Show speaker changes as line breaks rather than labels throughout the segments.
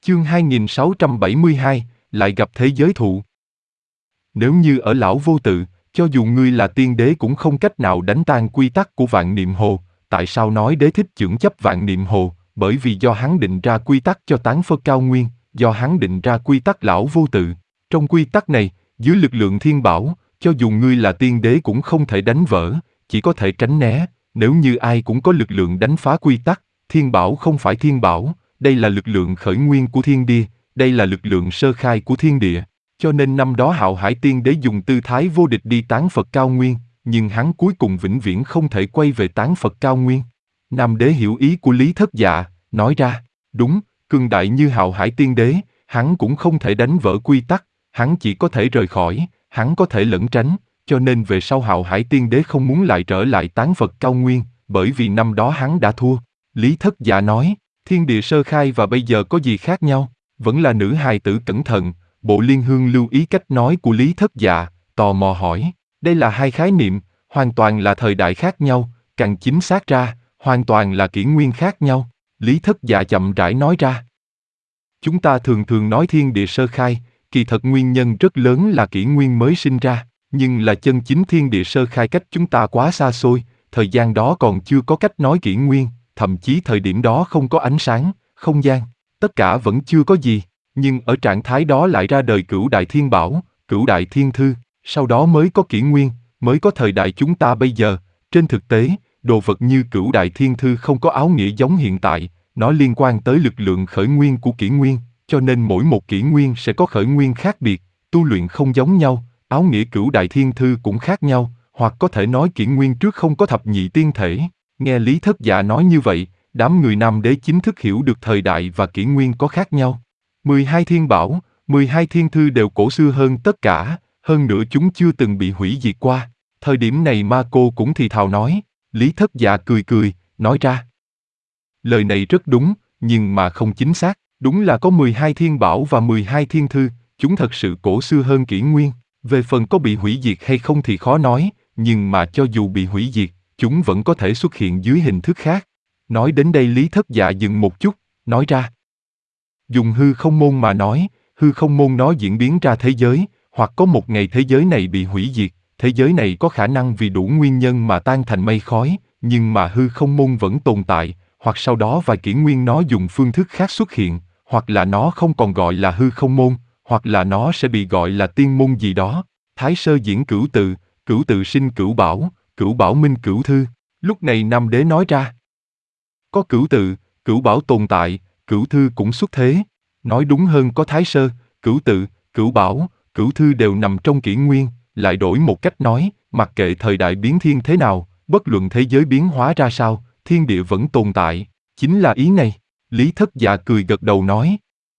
Chương 2672, lại gặp thế giới thụ. Nếu như ở lão vô tự, cho dù ngươi là tiên đế cũng không cách nào đánh tan quy tắc của vạn niệm hồ. Tại sao nói đế thích chưởng chấp vạn niệm hồ? Bởi vì do hắn định ra quy tắc cho tán Phật cao nguyên, do hắn định ra quy tắc lão vô tự. Trong quy tắc này, dưới lực lượng thiên bảo, cho dù ngươi là tiên đế cũng không thể đánh vỡ, chỉ có thể tránh né. Nếu như ai cũng có lực lượng đánh phá quy tắc, thiên bảo không phải thiên bảo, đây là lực lượng khởi nguyên của thiên địa, đây là lực lượng sơ khai của thiên địa. Cho nên năm đó Hạo Hải Tiên Đế dùng tư thái vô địch đi tán Phật cao nguyên, nhưng hắn cuối cùng vĩnh viễn không thể quay về tán Phật cao nguyên. Nam Đế hiểu ý của Lý Thất Dạ, nói ra, đúng, cường đại như Hạo Hải Tiên Đế, hắn cũng không thể đánh vỡ quy tắc, hắn chỉ có thể rời khỏi, hắn có thể lẩn tránh, cho nên về sau Hạo Hải Tiên Đế không muốn lại trở lại tán Phật cao nguyên, bởi vì năm đó hắn đã thua. Lý Thất Dạ nói, thiên địa sơ khai và bây giờ có gì khác nhau? Vẫn là nữ hài tử cẩn thận. Bộ Liên Hương lưu ý cách nói của Lý Thất Dạ, tò mò hỏi, đây là hai khái niệm, hoàn toàn là thời đại khác nhau, càng chính xác ra, hoàn toàn là kỷ nguyên khác nhau. Lý Thất Dạ chậm rãi nói ra. Chúng ta thường thường nói thiên địa sơ khai, kỳ thật nguyên nhân rất lớn là kỷ nguyên mới sinh ra, nhưng là chân chính thiên địa sơ khai cách chúng ta quá xa xôi, thời gian đó còn chưa có cách nói kỷ nguyên, thậm chí thời điểm đó không có ánh sáng, không gian, tất cả vẫn chưa có gì. Nhưng ở trạng thái đó lại ra đời Cửu Đại Thiên Bảo, Cửu Đại Thiên Thư, sau đó mới có kỷ nguyên, mới có thời đại chúng ta bây giờ. Trên thực tế, đồ vật như Cửu Đại Thiên Thư không có áo nghĩa giống hiện tại, nó liên quan tới lực lượng khởi nguyên của kỷ nguyên, cho nên mỗi một kỷ nguyên sẽ có khởi nguyên khác biệt, tu luyện không giống nhau, áo nghĩa Cửu Đại Thiên Thư cũng khác nhau, hoặc có thể nói kỷ nguyên trước không có thập nhị tiên thể. Nghe Lý Thất Dạ nói như vậy, đám người Nam Đế chính thức hiểu được thời đại và kỷ nguyên có khác nhau. 12 thiên bảo, 12 thiên thư đều cổ xưa hơn tất cả, hơn nữa chúng chưa từng bị hủy diệt qua. Thời điểm này Ma Cô cũng thì thào nói, Lý Thất Dạ cười cười, nói ra. Lời này rất đúng, nhưng mà không chính xác, đúng là có 12 thiên bảo và 12 thiên thư, chúng thật sự cổ xưa hơn kỷ nguyên. Về phần có bị hủy diệt hay không thì khó nói, nhưng mà cho dù bị hủy diệt, chúng vẫn có thể xuất hiện dưới hình thức khác. Nói đến đây Lý Thất Dạ dừng một chút, nói ra. Dùng hư không môn mà nói, hư không môn nó diễn biến ra thế giới, hoặc có một ngày thế giới này bị hủy diệt, thế giới này có khả năng vì đủ nguyên nhân mà tan thành mây khói, nhưng mà hư không môn vẫn tồn tại, hoặc sau đó vài kỷ nguyên nó dùng phương thức khác xuất hiện, hoặc là nó không còn gọi là hư không môn, hoặc là nó sẽ bị gọi là tiên môn gì đó. Thái Sơ diễn cửu tự sinh cửu bảo minh cửu thư. Lúc này Nam Đế nói ra. Có cửu bảo tồn tại, cửu thư cũng xuất thế. Nói đúng hơn có Thái Sơ, cửu tự, cửu bảo, cửu thư đều nằm trong kỷ nguyên, lại đổi một cách nói, mặc kệ thời đại biến thiên thế nào, bất luận thế giới biến hóa ra sao, thiên địa vẫn tồn tại, chính là ý này. Lý Thất Dạ cười gật đầu nói.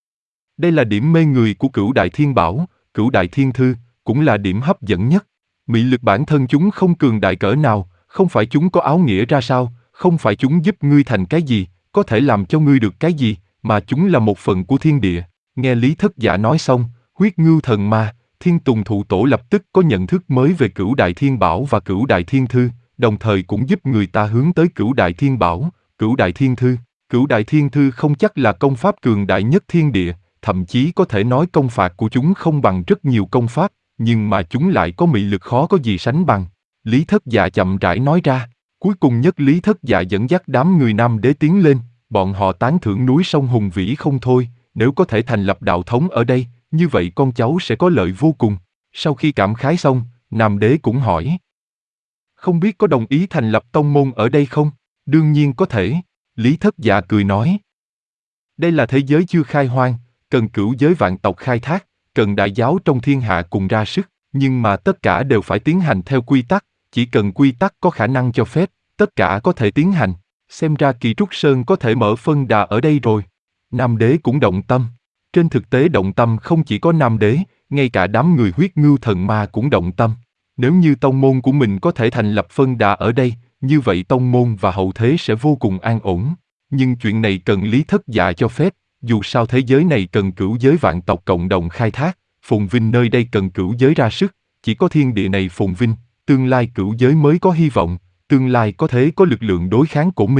Đây là điểm mê người của Cửu Đại Thiên Bảo, Cửu Đại Thiên Thư, cũng là điểm hấp dẫn nhất. Mị lực bản thân chúng không cường đại cỡ nào, không phải chúng có áo nghĩa ra sao, không phải chúng giúp ngươi thành cái gì, có thể làm cho ngươi được cái gì, mà chúng là một phần của thiên địa. Nghe Lý Thất Dạ nói xong, Huyết Ngưu Thần Ma, Thiên Tùng Thụ Tổ lập tức có nhận thức mới về Cửu Đại Thiên Bảo và Cửu Đại Thiên Thư, đồng thời cũng giúp người ta hướng tới Cửu Đại Thiên Bảo, Cửu Đại Thiên Thư. Cửu Đại Thiên Thư không chắc là công pháp cường đại nhất thiên địa, thậm chí có thể nói công phạt của chúng không bằng rất nhiều công pháp, nhưng mà chúng lại có mị lực khó có gì sánh bằng. Lý Thất Dạ chậm rãi nói ra. Cuối cùng nhất Lý Thất Dạ dẫn dắt đám người Nam Đế tiến lên, bọn họ tán thưởng núi sông hùng vĩ không thôi, nếu có thể thành lập đạo thống ở đây, như vậy con cháu sẽ có lợi vô cùng. Sau khi cảm khái xong, Nam Đế cũng hỏi. Không biết có đồng ý thành lập tông môn ở đây không? Đương nhiên có thể. Lý Thất Dạ cười nói. Đây là thế giới chưa khai hoang, cần cửu giới vạn tộc khai thác, cần đại giáo trong thiên hạ cùng ra sức, nhưng mà tất cả đều phải tiến hành theo quy tắc, chỉ cần quy tắc có khả năng cho phép, tất cả có thể tiến hành. Xem ra Kỳ Trúc Sơn có thể mở phân đà ở đây rồi. Nam Đế cũng động tâm. Trên thực tế động tâm không chỉ có Nam Đế, ngay cả đám người Huyết Ngưu Thần Ma cũng động tâm. Nếu như tông môn của mình có thể thành lập phân đà ở đây, như vậy tông môn và hậu thế sẽ vô cùng an ổn. Nhưng chuyện này cần Lý Thất Dạ cho phép, dù sao thế giới này cần cửu giới vạn tộc cộng đồng khai thác, phồn vinh nơi đây cần cửu giới ra sức, chỉ có thiên địa này phồn vinh, tương lai cửu giới mới có hy vọng, tương lai có thể có lực lượng đối kháng cổ minh.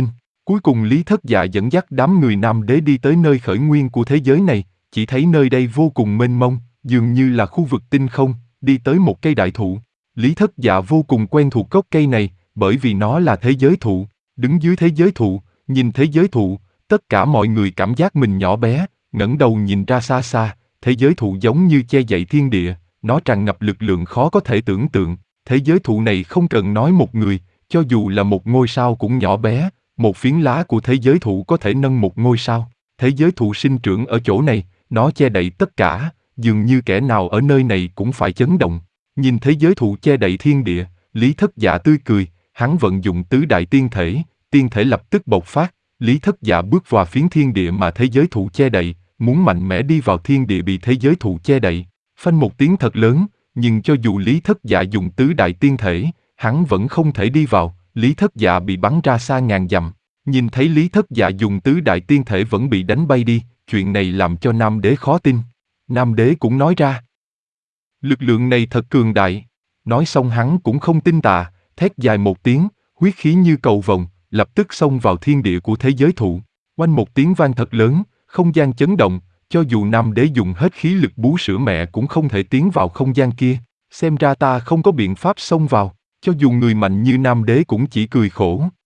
Cuối cùng Lý Thất Dạ dẫn dắt đám người Nam Đế đi tới nơi khởi nguyên của thế giới này, chỉ thấy nơi đây vô cùng mênh mông, dường như là khu vực tinh không, đi tới một cây đại thụ. Lý Thất Dạ vô cùng quen thuộc gốc cây này, bởi vì nó là thế giới thụ. Đứng dưới thế giới thụ, nhìn thế giới thụ, tất cả mọi người cảm giác mình nhỏ bé, ngẩng đầu nhìn ra xa xa, thế giới thụ giống như che dậy thiên địa, nó tràn ngập lực lượng khó có thể tưởng tượng. Thế giới thụ này không cần nói một người, cho dù là một ngôi sao cũng nhỏ bé, một phiến lá của thế giới thụ có thể nâng một ngôi sao. Thế giới thụ sinh trưởng ở chỗ này, nó che đậy tất cả, dường như kẻ nào ở nơi này cũng phải chấn động. Nhìn thế giới thụ che đậy thiên địa, Lý Thất Dạ tươi cười, hắn vận dụng tứ đại tiên thể lập tức bộc phát, Lý Thất Dạ bước vào phiến thiên địa mà thế giới thụ che đậy, muốn mạnh mẽ đi vào thiên địa bị thế giới thụ che đậy. Phanh một tiếng thật lớn, nhưng cho dù Lý Thất Dạ dùng tứ đại tiên thể, hắn vẫn không thể đi vào, Lý Thất Dạ bị bắn ra xa ngàn dặm. Nhìn thấy Lý Thất Dạ dùng tứ đại tiên thể vẫn bị đánh bay đi, chuyện này làm cho Nam Đế khó tin. Nam Đế cũng nói ra, lực lượng này thật cường đại. Nói xong hắn cũng không tin tà, thét dài một tiếng, huyết khí như cầu vồng, lập tức xông vào thiên địa của thế giới thụ. Oanh một tiếng vang thật lớn, không gian chấn động, cho dù Nam Đế dùng hết khí lực bú sữa mẹ cũng không thể tiến vào không gian kia. Xem ra ta không có biện pháp xông vào, cho dù người mạnh như Nam Đế cũng chỉ cười khổ.